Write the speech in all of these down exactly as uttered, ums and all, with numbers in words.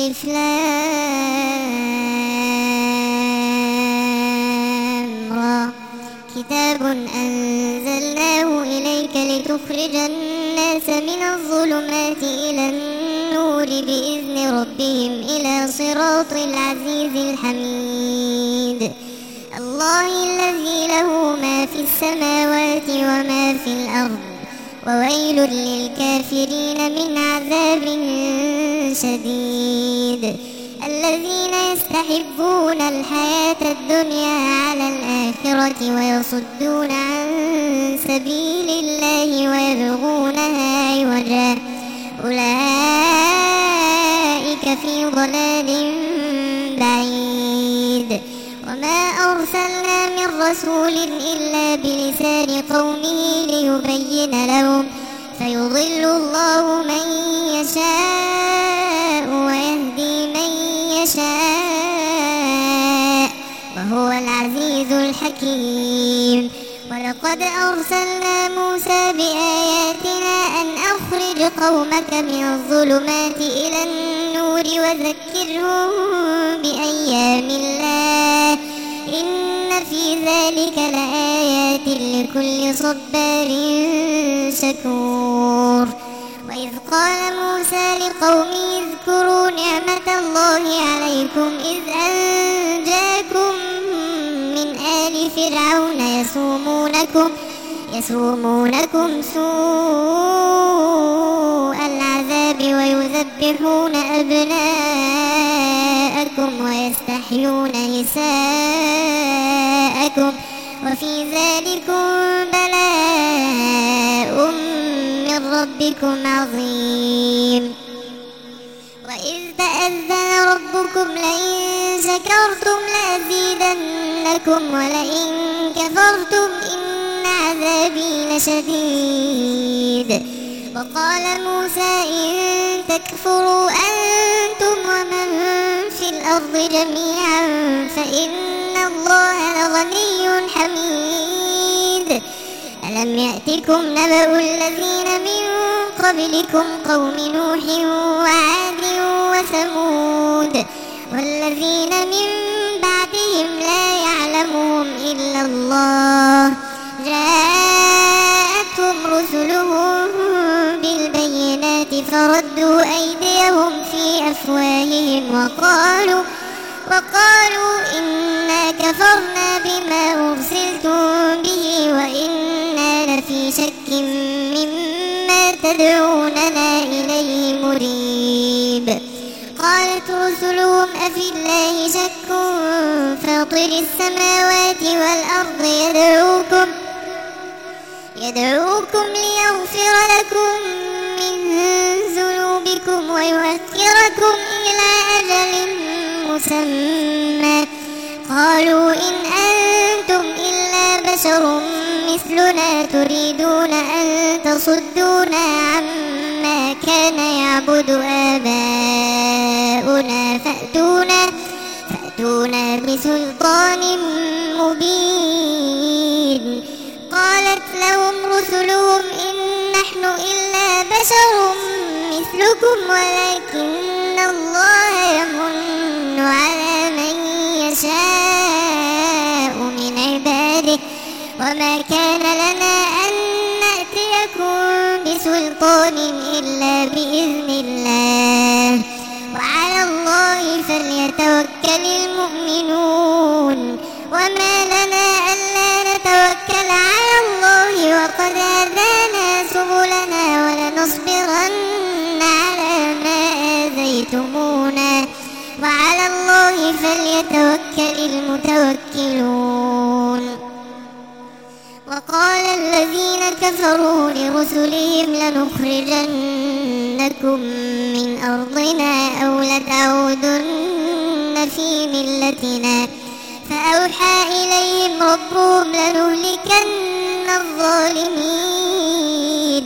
ألف لام را كتاب أنزلناه إليك لتخرج الناس من الظلمات إلى النور بإذن ربهم إلى صراط العزيز الحميد الله الذي له ما في السماوات وما في الأرض وويل للكافرين من عذاب شديد الذين يستحبون الحياة الدنيا على الآخرة ويصدون عن سبيل الله ويبغونها عوجا أولئك في ضلال بعيد وما أرسلنا من رسول إلا بلسان قومه ليبين لهم فيضل الله من يشاء ويهدي من يشاء وهو العزيز الحكيم ولقد أرسلنا موسى بآياتنا أن أخرج قومك من الظلمات إلى النور وذكرهم بأيام الله إن في ذلك لآيات لكل صبار شكور وإذ قال موسى لقومه اذكروا نعمة الله عليكم إذ أنجاكم من آل فرعون يسومونكم يسومونكم سوء العذاب ويذبحون أبناءكم ويستحيون نساءكم وفي ذلكم بلاء من ربكم عظيم وإذ تأذن ربكم لئن شكرتم لأزيدنكم ولئن كفرتم إن عذابي لشديد وقال موسى إن تكفروا أنتم ومن في الأرض جميعا فإن الله لغني حميد ألم يأتكم نبأ الذين من قبلكم قوم نوح وعاد وثمود والذين من بعدهم لا يعلمهم إلا الله جاءتهم رسلهم بالبينات فردوا أيديهم في أفواههم وقالوا وقالوا إنا كفرنا بما أرسلتم به وإنا لفي شك مما تدعوننا إليه مريب قالت رسلهم أفي الله شك فاطر السماوات والأرض يدعوكم يدعوكم ليغفر لكم من ذنوبكم ويؤخركم إلى أجل مسمى قالوا إن أنتم إلا بشر مثلنا تريدون أن تصدونا عما كان يعبد آباؤنا فأتونا فأتونا بسلطان مبين قالت لهم رسلهم إن نحن إلا بشر مثلكم ولكن الله يمن على من يشاء من عباده وما كان لنا أن نأتيكم بسلطان إلا بإذن الله وعلى الله فليتوكل المؤمنون وما لنا ألا نتوكل على الله وقد هدانا سبلنا ولنصبرن على ما آذيتمونا وعلى الله فليتوكل المتوكلون وقال الذين كفروا لرسلهم لنخرجنكم من أرضنا أو لتعودن في ملتنا فأوحى إليهم ربهم لنهلكن الظالمين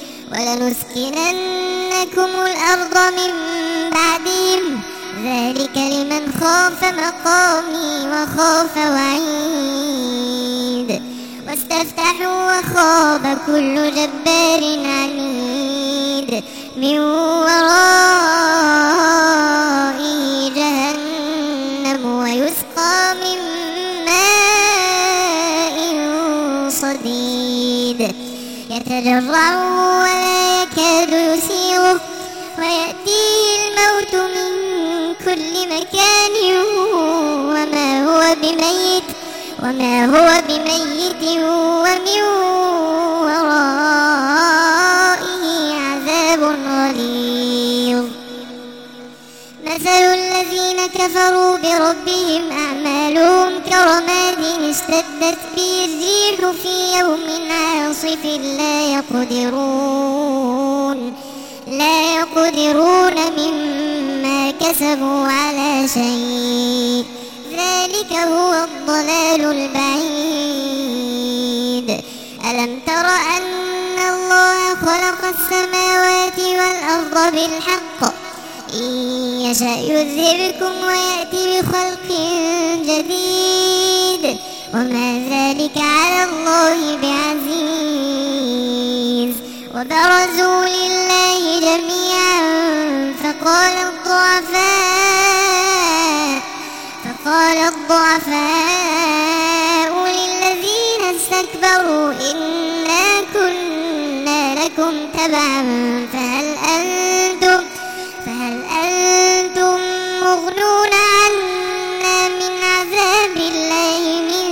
ولنسكننكم الأرض من بعدهم ذلك لمن خاف مقامي وخاف وعيد واستفتحوا وخاب كل جبار عنيد من وراء يتجرعه ولا يكاد يسيغه ويأتيه الموت من كل مكان وما هو بميت وما هو بميت ومن ورائه عذاب غليظ. مثل الذين كفروا بربهم أعمالهم كرماد اشتدت به الريح في يوم عاصف لا يقدرون لا يقدرون مما كسبوا على شيء ذلك هو الضلال البعيد. ألم تر أن الله خلق السماوات والأرض بالحق إن يشأ يذهبكم ويأتي بخلق جديد وما ذلك على الله بعزيز. وبرزوا لله جميعا فقال الضعفاء فقال الضعفاء للذين استكبروا إنا كنا لكم تبعا فهل أنتم فهل أنتم مغنون عنا من عذاب الله من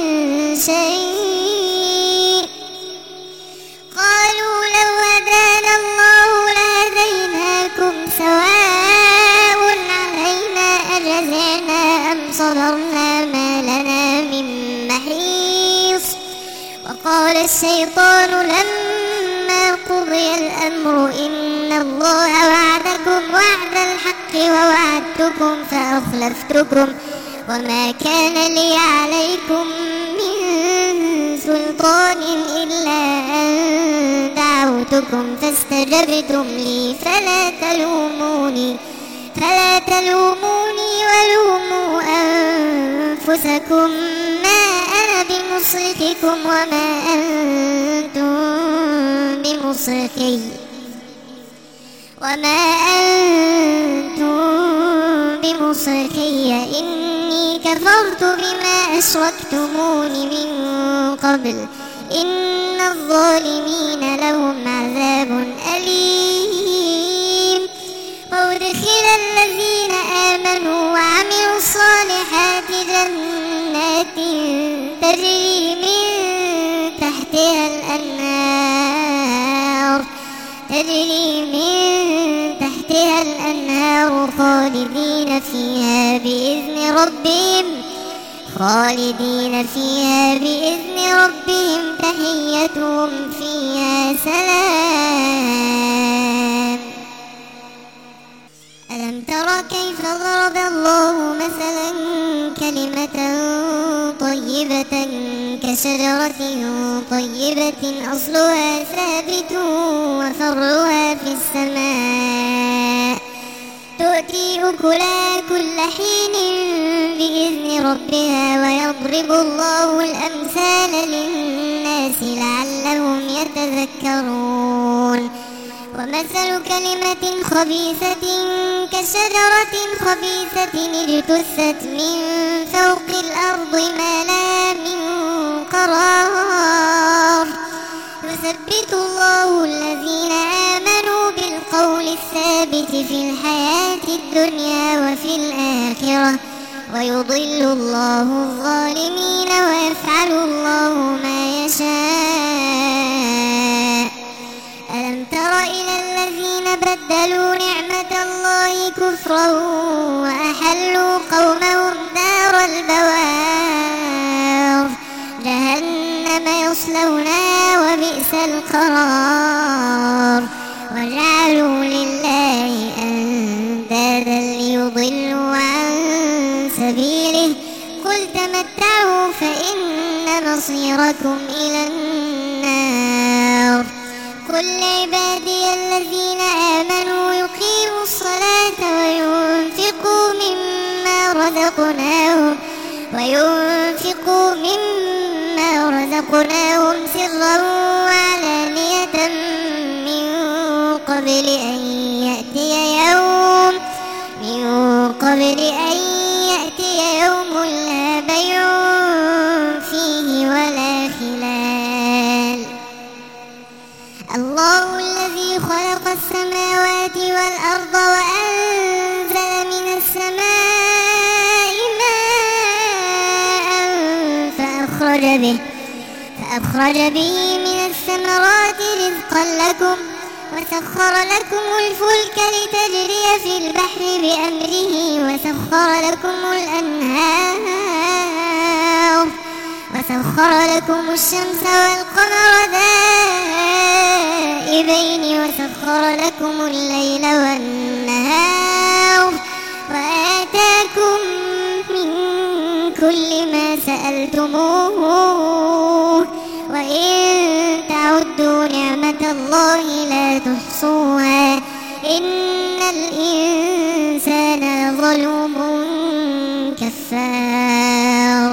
شيء. قالوا لو هدانا الله لهديناكم سواء علينا أجزعنا أم صبرنا ما لنا من محيص. وقال الشيطان لما قضي الأمر إن الله وعدكم وعد الحق ووعدتكم فأخلفتكم وما كان لي عليكم من سلطان إلا أن دعوتكم فاستجبتم لي فلا تلوموني فلا تلوموني ولوموا أنفسكم ما أنا بمصرخكم وما أنتم بمصرخي وما أنتم بمصرخي إني كفرت بما أشركتمون من قبل إن الظالمين لهم عذاب أليم. وأدخل الذين آمنوا وعملوا الصالحات جنات تجري من تحتها الأنهار تجري من تحتها الأنهار خالدين فيها بإذن ربهم خالدين فيها بإذن ربهم تحيتهم فيها سلام. ألم تر كيف ضرب الله مثلا كلمة طيبة كشجرة طيبة أصلها ثابت وفرعها في السماء تؤتي أكلها كل حين بإذن ربها ويضرب الله الأمثال للناس لعلهم يتذكرون. ومثل كلمة خبيثة كشجرة خبيثة اجتثت من فوق الأرض ما لها من قرار يثبت الله الذين آمنوا بالقول الثابت في الحياة الدنيا وفي الآخرة ويضل الله الظالمين ويفعل الله ما يشاء. ألم تر إلى الذين بدلوا نعمة الله كفرا وأحلوا قومهم دار البوار جهنم يصلونها وبئس القرار. وجعلوا لله أندادا ليضلوا عن سبيله قل تمتعوا فإن مصيركم إلى النار. قل لعبادي الذين آمنوا يقيموا الصلاة وينفقوا مما رزقناهم وينفقوا مما رزقناهم سرا وعلانية من قبل أن يأتي يوم من قبل أن يأتي يوم لا بيع فيه ولا خلال. السماوات والأرض وأنزل من السماء ماء فأخرج به فأخرج به من الثمرات رزقا لكم وسخر لكم الفلك لتجري في البحر بأمره وسخر لكم الأنهار وسخر لكم الشمس والقمر دائبين وسخر لكم الليل والنهار وآتاكم من كل ما سألتموه وإن تعدوا نعمة الله لا تحصوها إن الإنسان لظلوم كفار.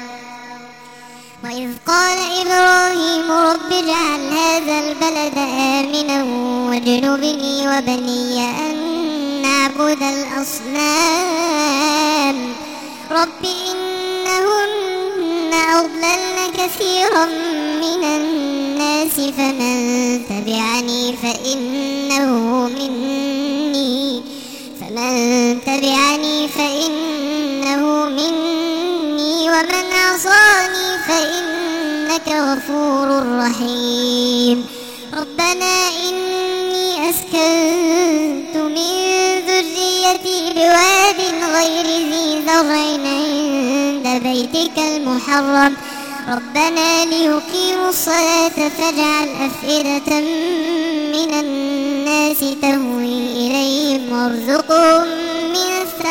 وإذ قال إبراهيم رب اجعل هذا البلد آمنا واجنبني وبني أن نعبد الأصنام رب إنهن أضللن كثيرا من الناس فمن تبعني فإنه مني فمن تبعني فإنه مني ومن عصاني فإنك غفور رحيم. ربنا إني أسكنت من ذريتي بواد غير ذي زرع عند بيتك المحرم ربنا ليقيموا الصلاة فاجعل أفئدة من الناس تهوي إليهم وارزقهم من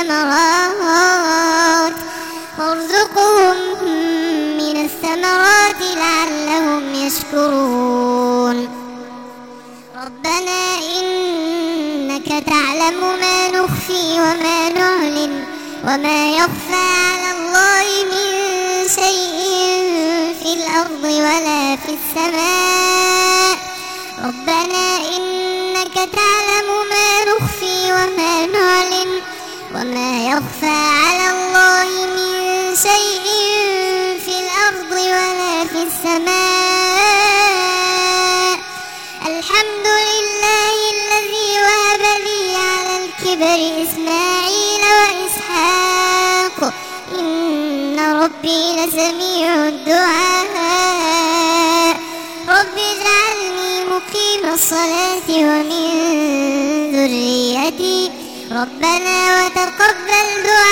الثمرات وارزقهم من الثمرات لعلهم يشكرون. ربنا إنك تعلم ما نخفي وما نعلن وما يخفى على الله من شيء في الأرض ولا في السماء ربنا إنك تعلم ما نخفي وما نعلن وما يخفى على الله من شيء في الأرض ولا في السماء الحمد لله الذي وهب لي على الكبر إسماعيل وإسحاق إن ربي لسميع الدعاء رب اجعلني مقيم الصلاة ومن ذريتي ربنا وتقبل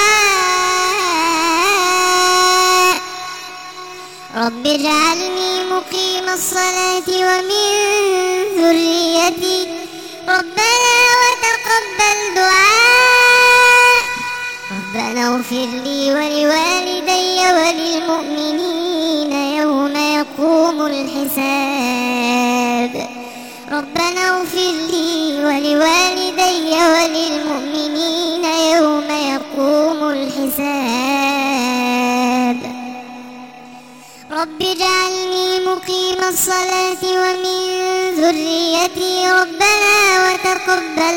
دعاء رب اجعلني مقيم الصلاة ومن ذريتي ربنا وتقبل دعاء ربنا اغفر لي ولوالدي وللمؤمنين يوم يقوم الحساب ربنا اغفر لي ولوالدي وللمؤمنين يوم يقوم الحساب رب اجعلني مقيم الصلاة ومن ذريتي ربنا وتقبل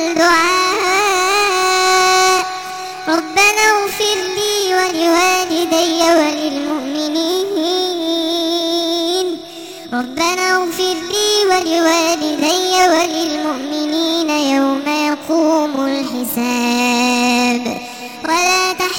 دعاء ربنا اغفر لي ولوالدي وللمؤمنين ربنا اغفر لي ولوالدي وللمؤمنين يوم يقوم الحساب ولا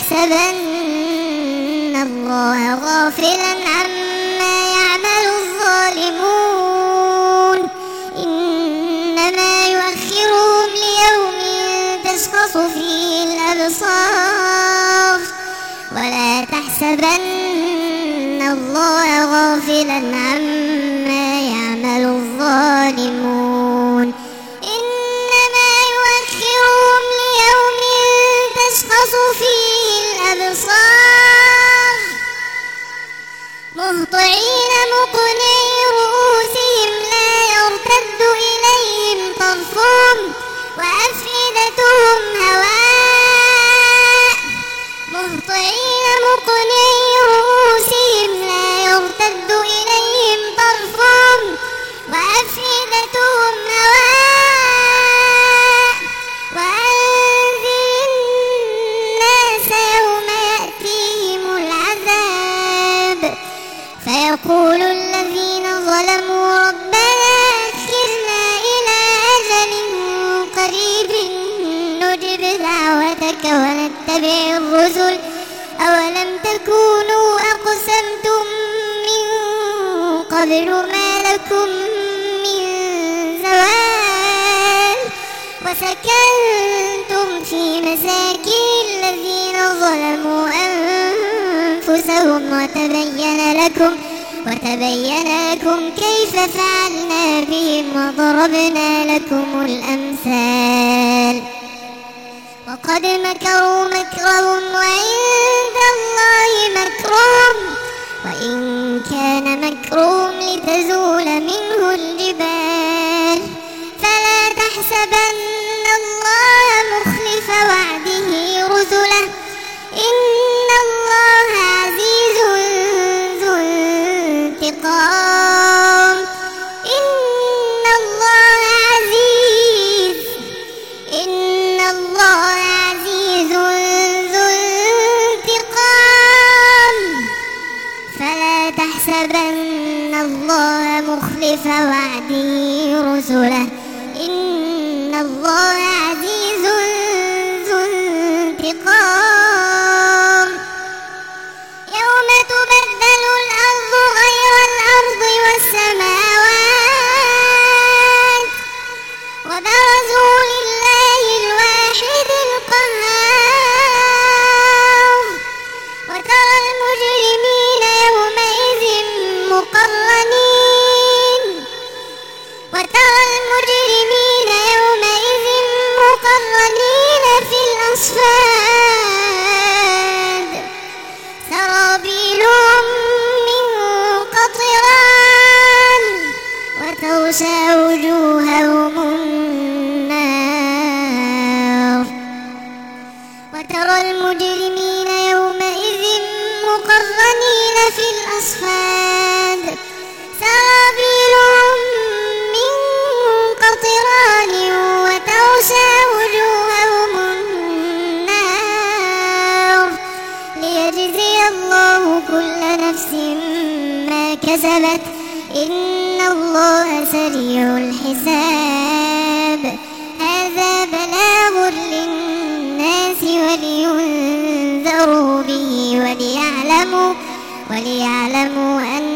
تحسبن الله غافلا عما يعمل الظالمون إنما يؤخرهم ليوم تشخص فيه الأبصار ولا تحسبن الله غافلا عما يعمل الظالمون إنما يؤخرهم ليوم تشخص فيه الأبصار مهطعين مقنعي رؤوسهم لا يرتد إليهم طرفهم وأفئدتهم هواء مهطعين مقنعي رؤوسهم لا يرتد إليهم طرفهم وأفئدتهم هواء وأنذر الناس يوم يأتيهم العذاب فيقول الذين ظلموا ربنا أخرنا إلى أجل قريب معك ونتبع الرسل أولم تكونوا أقسمتم من قبل ما لكم من زوال وسكنتم في مساكن الذين ظلموا أنفسهم وتبين لكم وتبين لكم كيف فعلنا بهم وضربنا لكم الأمثال وقد مكروا مكرهم وعند الله مكرهم وإن كان مكرهم لتزول منه الجبال فلا تحسبن الله مخلف وعده رسله إن الله عزيز ذو انتقام إن الله عزيز إن الله عزيز ذو انتقام فلا تحسبن الله مخلف وعده رسله إن الله عزيز ذو انتقام يوم تبدل الأرض غير الأرض والسماوات وبرزوا لله الواحد القهار وترى المجرمين يومئذ مقرنين وترى المجرمين يومئذ مقرنين في الأصفاد سرابيلهم من قطران وتغشى وجوههم النار وترى المجرمين يومئذ مقرنين في الأصفاد سرابيلهم من قطران وتغشى وجوههم النار ليجزي الله كل نفس ما كسبت إن الله سريع الحساب هذا بلاغ للناس ولينذروا به وليعلموا وليعلموا أن